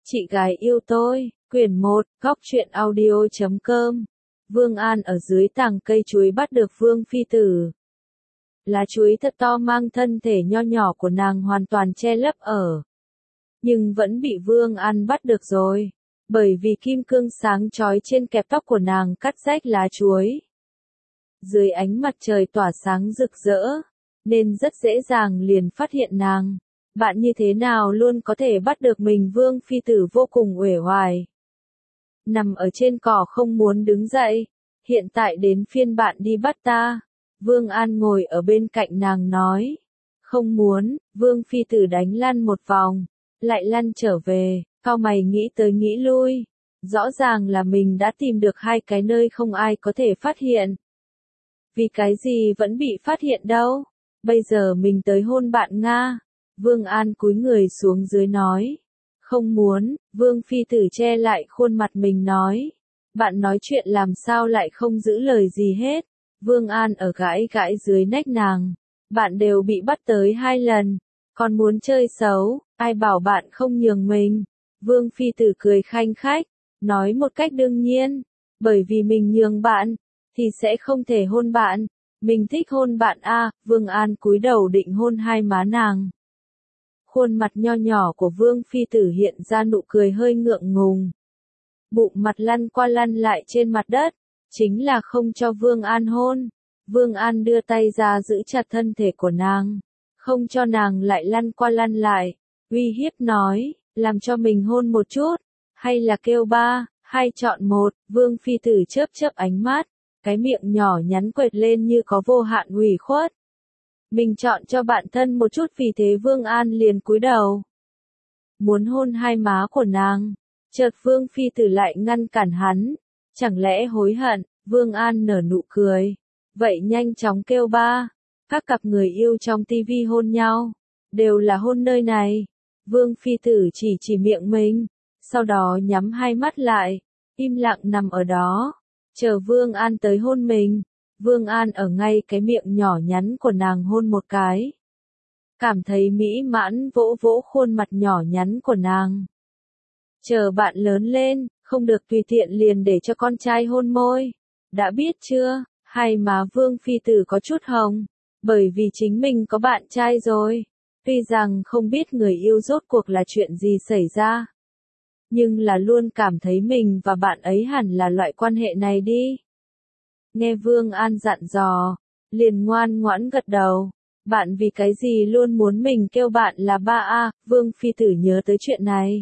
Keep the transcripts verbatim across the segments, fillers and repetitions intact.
Chị gái yêu tôi, quyển một, góc truyện audio chấm com. Vương An ở dưới tàng cây chuối bắt được Vương Phi Tử. Lá chuối thật to mang thân thể nho nhỏ của nàng hoàn toàn che lấp ở. Nhưng vẫn bị Vương An bắt được rồi. Bởi vì kim cương sáng chói trên kẹp tóc của nàng cắt rách lá chuối. Dưới ánh mặt trời tỏa sáng rực rỡ, nên rất dễ dàng liền phát hiện nàng. Bạn như thế nào luôn có thể bắt được mình? Vương Phi Tử vô cùng uể oải. Nằm ở trên cỏ không muốn đứng dậy. Hiện tại đến phiên bạn đi bắt ta. Vương An ngồi ở bên cạnh nàng nói. Không muốn. Vương Phi Tử đánh lăn một vòng. Lại lăn trở về. Cao mày nghĩ tới nghĩ lui. Rõ ràng là mình đã tìm được hai cái nơi không ai có thể phát hiện. Vì cái gì vẫn bị phát hiện đâu? Bây giờ mình tới hôn bạn Nga. Vương An cúi người xuống dưới nói. Không muốn. Vương Phi Tử che lại khuôn mặt mình nói. Bạn nói chuyện làm sao lại không giữ lời gì hết. Vương An ở gãi gãi dưới nách nàng. Bạn đều bị bắt tới hai lần. Còn muốn chơi xấu, ai bảo bạn không nhường mình. Vương Phi Tử cười khanh khách. Nói một cách đương nhiên. Bởi vì mình nhường bạn, thì sẽ không thể hôn bạn. Mình thích hôn bạn a. À, Vương An cúi đầu định hôn hai má nàng. Khuôn mặt nho nhỏ của Vương Phi Tử hiện ra nụ cười hơi ngượng ngùng. Bụng mặt lăn qua lăn lại trên mặt đất, chính là không cho Vương An hôn. Vương An đưa tay ra giữ chặt thân thể của nàng, không cho nàng lại lăn qua lăn lại, uy hiếp nói, làm cho mình hôn một chút, hay là kêu ba, hai chọn một. Vương Phi Tử chớp chớp ánh mắt, cái miệng nhỏ nhắn quệt lên như có vô hạn ủy khuất. Mình chọn cho bạn thân một chút, vì thế Vương An liền cúi đầu. Muốn hôn hai má của nàng. Chợt Vương Phi Tử lại ngăn cản hắn. Chẳng lẽ hối hận? Vương An nở nụ cười. Vậy nhanh chóng kêu ba. Các cặp người yêu trong tivi hôn nhau. Đều là hôn nơi này. Vương Phi Tử chỉ chỉ miệng mình. Sau đó nhắm hai mắt lại. Im lặng nằm ở đó. Chờ Vương An tới hôn mình. Vương An ở ngay cái miệng nhỏ nhắn của nàng hôn một cái. Cảm thấy mỹ mãn vỗ vỗ khuôn mặt nhỏ nhắn của nàng. Chờ bạn lớn lên, không được tùy tiện liền để cho con trai hôn môi. Đã biết chưa? Hay mà Vương Phi Tử có chút hồng. Bởi vì chính mình có bạn trai rồi. Tuy rằng không biết người yêu rốt cuộc là chuyện gì xảy ra. Nhưng là luôn cảm thấy mình và bạn ấy hẳn là loại quan hệ này đi. Nghe Vương An dặn dò, liền ngoan ngoãn gật đầu. Bạn vì cái gì luôn muốn mình kêu bạn là ba a? À, Vương Phi Tử nhớ tới chuyện này.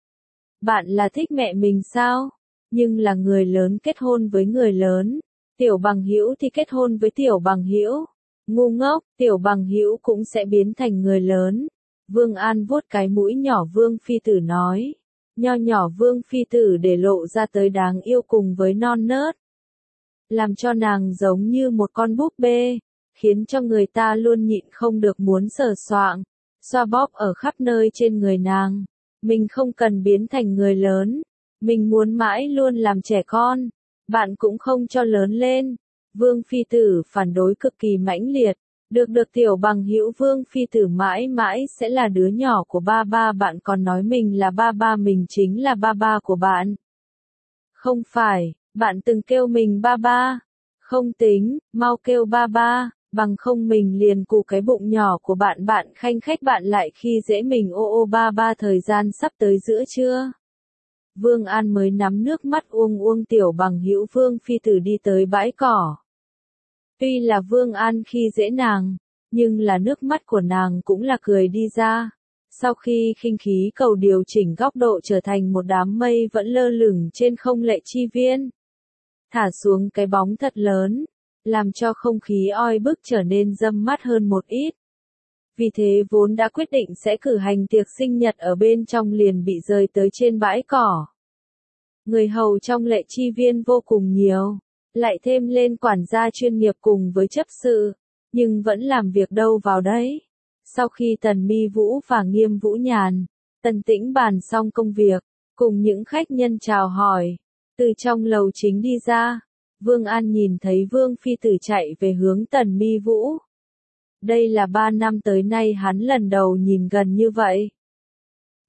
Bạn là thích mẹ mình sao? Nhưng là người lớn kết hôn với người lớn, tiểu bằng hữu thì kết hôn với tiểu bằng hữu. Ngu ngốc, tiểu bằng hữu cũng sẽ biến thành người lớn. Vương An vuốt cái mũi nhỏ Vương Phi Tử nói. Nho nhỏ Vương Phi Tử để lộ ra tới đáng yêu cùng với non nớt. Làm cho nàng giống như một con búp bê, khiến cho người ta luôn nhịn không được muốn sờ soạng, xoa bóp ở khắp nơi trên người nàng. Mình không cần biến thành người lớn, mình muốn mãi luôn làm trẻ con, bạn cũng không cho lớn lên. Vương Phi Tử phản đối cực kỳ mãnh liệt, được được tiểu bằng hữu Vương Phi Tử mãi mãi sẽ là đứa nhỏ của ba ba bạn, còn nói mình là ba ba, mình chính là ba ba của bạn. Không phải. Bạn từng kêu mình ba ba. Không tính, mau kêu ba ba, bằng không mình liền cù cái bụng nhỏ của bạn. Bạn khanh khách bạn lại khi dễ mình ô ô ba ba. Thời gian sắp tới giữa trưa. Vương An mới nắm nước mắt uông uông tiểu bằng hữu Vương Phi Tử đi tới bãi cỏ. Tuy là Vương An khi dễ nàng, nhưng là nước mắt của nàng cũng là cười đi ra. Sau khi khinh khí cầu điều chỉnh góc độ trở thành một đám mây vẫn lơ lửng trên không lệ chi viên. Thả xuống cái bóng thật lớn, làm cho không khí oi bức trở nên râm mát hơn một ít. Vì thế vốn đã quyết định sẽ cử hành tiệc sinh nhật ở bên trong liền bị rời tới trên bãi cỏ. Người hầu trong lệ chi viên vô cùng nhiều, lại thêm lên quản gia chuyên nghiệp cùng với chấp sự, nhưng vẫn làm việc đâu vào đấy. Sau khi Tần Mi Vũ và Nghiêm Vũ Nhàn, Tần Tĩnh bàn xong công việc, cùng những khách nhân chào hỏi, từ trong lầu chính đi ra, Vương An nhìn thấy Vương Phi Tử chạy về hướng Tần Mi Vũ. Đây là ba năm tới nay hắn lần đầu nhìn gần như vậy.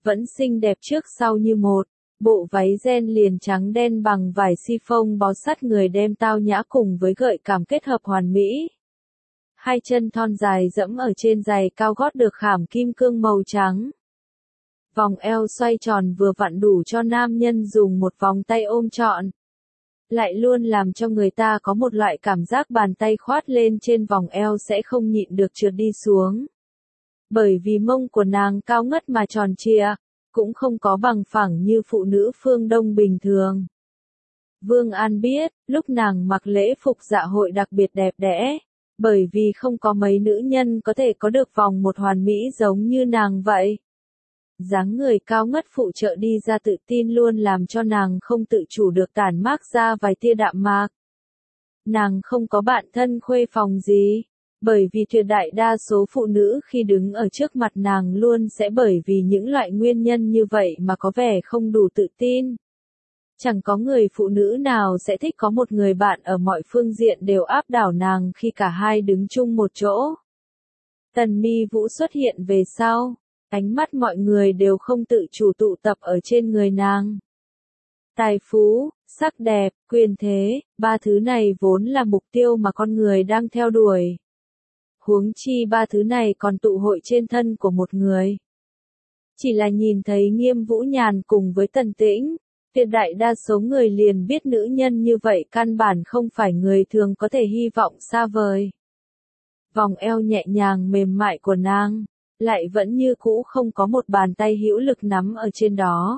vẫn xinh đẹp trước sau như một. Bộ váy ren liền trắng đen bằng vải chiffon bó sát người đem tao nhã cùng với gợi cảm kết hợp hoàn mỹ. Hai chân thon dài dẫm ở trên giày cao gót được khảm kim cương màu trắng. Vòng eo xoay tròn vừa vặn đủ cho nam nhân dùng một vòng tay ôm trọn. Lại luôn làm cho người ta có một loại cảm giác bàn tay khoát lên trên vòng eo sẽ không nhịn được trượt đi xuống. Bởi vì mông của nàng cao ngất mà tròn trịa, cũng không có bằng phẳng như phụ nữ phương Đông bình thường. Vương An biết, lúc nàng mặc lễ phục dạ hội đặc biệt đẹp đẽ, bởi vì không có mấy nữ nhân có thể có được vòng một hoàn mỹ giống như nàng vậy. Dáng người cao ngất phụ trợ đi ra tự tin luôn làm cho nàng không tự chủ được tản mát ra vài tia đạm mạc. Nàng không có bạn thân khuê phòng gì, bởi vì tuyệt đại đa số phụ nữ khi đứng ở trước mặt nàng luôn sẽ bởi vì những loại nguyên nhân như vậy mà có vẻ không đủ tự tin. Chẳng có người phụ nữ nào sẽ thích có một người bạn ở mọi phương diện đều áp đảo nàng khi cả hai đứng chung một chỗ. Tần Mi Vũ xuất hiện về sau, ánh mắt mọi người đều không tự chủ tụ tập ở trên người nàng. Tài phú, sắc đẹp, quyền thế, ba thứ này vốn là mục tiêu mà con người đang theo đuổi. Huống chi ba thứ này còn tụ hội trên thân của một người. Chỉ là nhìn thấy Nghiêm Vũ Nhàn cùng với Tần Tĩnh, tuyệt đại đa số người liền biết nữ nhân như vậy căn bản không phải người thường có thể hy vọng xa vời. Vòng eo nhẹ nhàng mềm mại của nàng, lại vẫn như cũ không có một bàn tay hữu lực nắm ở trên đó.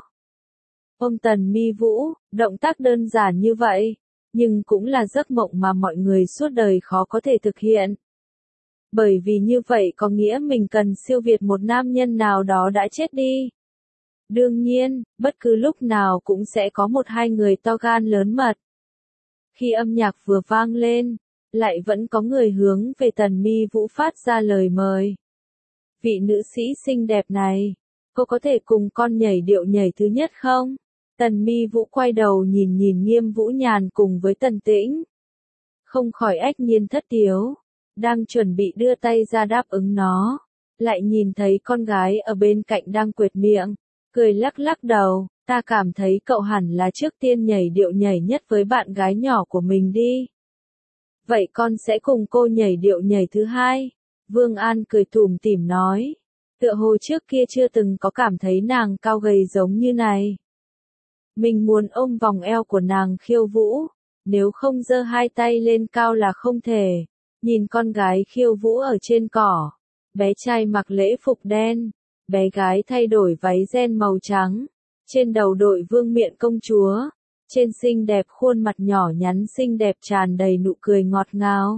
Ôm Tần Mi Vũ, động tác đơn giản như vậy, nhưng cũng là giấc mộng mà mọi người suốt đời khó có thể thực hiện. Bởi vì như vậy có nghĩa mình cần siêu việt một nam nhân nào đó đã chết đi. Đương nhiên, bất cứ lúc nào cũng sẽ có một hai người to gan lớn mật. Khi âm nhạc vừa vang lên, lại vẫn có người hướng về Tần Mi Vũ phát ra lời mời. Vị nữ sĩ xinh đẹp này, cô có thể cùng con nhảy điệu nhảy thứ nhất không? Tần Mi Vũ quay đầu nhìn nhìn Nghiêm Vũ Nhàn cùng với Tần Tĩnh. Không khỏi ách nhiên thất tiếu, đang chuẩn bị đưa tay ra đáp ứng nó, lại nhìn thấy con gái ở bên cạnh đang quệt miệng, cười lắc lắc đầu, ta cảm thấy cậu hẳn là trước tiên nhảy điệu nhảy nhất với bạn gái nhỏ của mình đi. Vậy con sẽ cùng cô nhảy điệu nhảy thứ hai. Vương An cười tủm tỉm nói, tựa hồ trước kia chưa từng có cảm thấy nàng cao gầy giống như này. Mình muốn ôm vòng eo của nàng khiêu vũ, nếu không giơ hai tay lên cao là không thể. Nhìn con gái khiêu vũ ở trên cỏ, bé trai mặc lễ phục đen, bé gái thay đổi váy ren màu trắng, trên đầu đội vương miện công chúa, trên xinh đẹp khuôn mặt nhỏ nhắn xinh đẹp tràn đầy nụ cười ngọt ngào.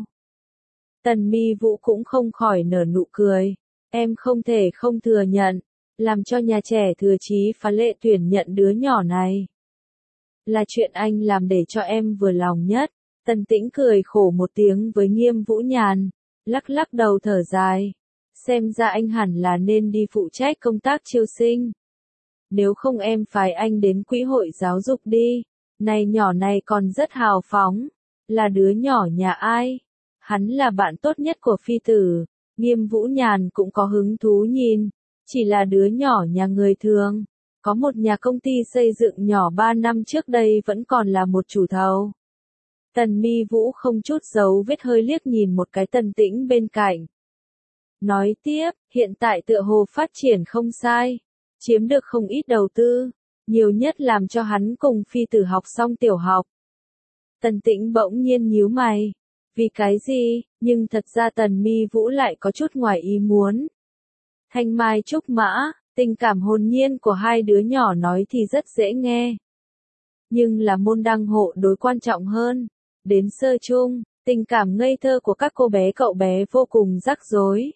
Tần Mi Vũ cũng không khỏi nở nụ cười, em không thể không thừa nhận, làm cho nhà trẻ thừa chí phá lệ tuyển nhận đứa nhỏ này. Là chuyện anh làm để cho em vừa lòng nhất. Tần Tĩnh cười khổ một tiếng với Nghiêm Vũ Nhàn, lắc lắc đầu thở dài. Xem ra anh hẳn là nên đi phụ trách công tác chiêu sinh. Nếu không em phái anh đến quỹ hội giáo dục đi. Này nhỏ này còn rất hào phóng. Là đứa nhỏ nhà ai? Hắn là bạn tốt nhất của phi tử. Nghiêm Vũ Nhàn cũng có hứng thú nhìn. Chỉ là đứa nhỏ nhà người thường. Có một nhà công ty xây dựng nhỏ ba năm trước đây vẫn còn là một chủ thầu. Tần Mi Vũ không chút giấu vết hơi liếc nhìn một cái Tần Tĩnh bên cạnh. Nói tiếp, hiện tại tựa hồ phát triển không sai, chiếm được không ít đầu tư, nhiều nhất làm cho hắn cùng phi tử học xong tiểu học. Tần Tĩnh bỗng nhiên nhíu mày, vì cái gì, nhưng thật ra Tần Mi Vũ lại có chút ngoài ý muốn. Thanh mai trúc mã, tình cảm hồn nhiên của hai đứa nhỏ nói thì rất dễ nghe. Nhưng là môn đăng hộ đối quan trọng hơn. Đến sơ chung, tình cảm ngây thơ của các cô bé cậu bé vô cùng rắc rối.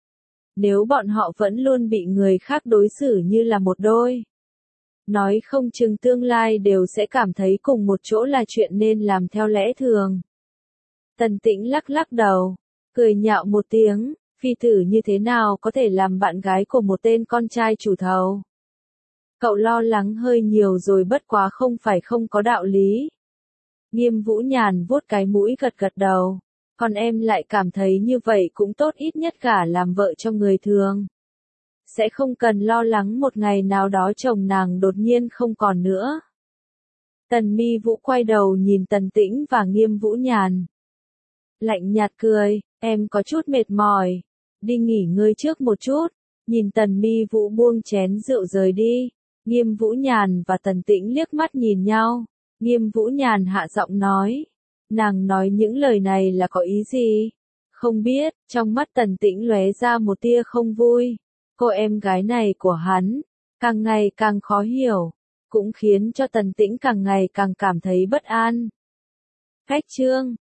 Nếu bọn họ vẫn luôn bị người khác đối xử như là một đôi, nói không chừng tương lai đều sẽ cảm thấy cùng một chỗ là chuyện nên làm theo lẽ thường. Tần Tĩnh lắc lắc đầu, cười nhạo một tiếng, phi tử như thế nào có thể làm bạn gái của một tên con trai chủ thầu. Cậu lo lắng hơi nhiều rồi, bất quá không phải không có đạo lý. Nghiêm Vũ Nhàn vuốt cái mũi gật gật đầu, còn em lại cảm thấy như vậy cũng tốt, ít nhất cả làm vợ cho người thường. sẽ không cần lo lắng một ngày nào đó chồng nàng đột nhiên không còn nữa. Tần Mi Vũ quay đầu nhìn Tần Tĩnh và Nghiêm Vũ Nhàn. Lạnh nhạt cười, em có chút mệt mỏi, đi nghỉ ngơi trước một chút. Nhìn Tần Mi Vũ buông chén rượu rời đi, Nghiêm Vũ Nhàn và Tần Tĩnh liếc mắt nhìn nhau. Nghiêm Vũ Nhàn hạ giọng nói, nàng nói những lời này là có ý gì? Không biết, trong mắt Tần Tĩnh lóe ra một tia không vui. Cô em gái này của hắn, càng ngày càng khó hiểu, cũng khiến cho Tần Tĩnh càng ngày càng cảm thấy bất an. Khách chương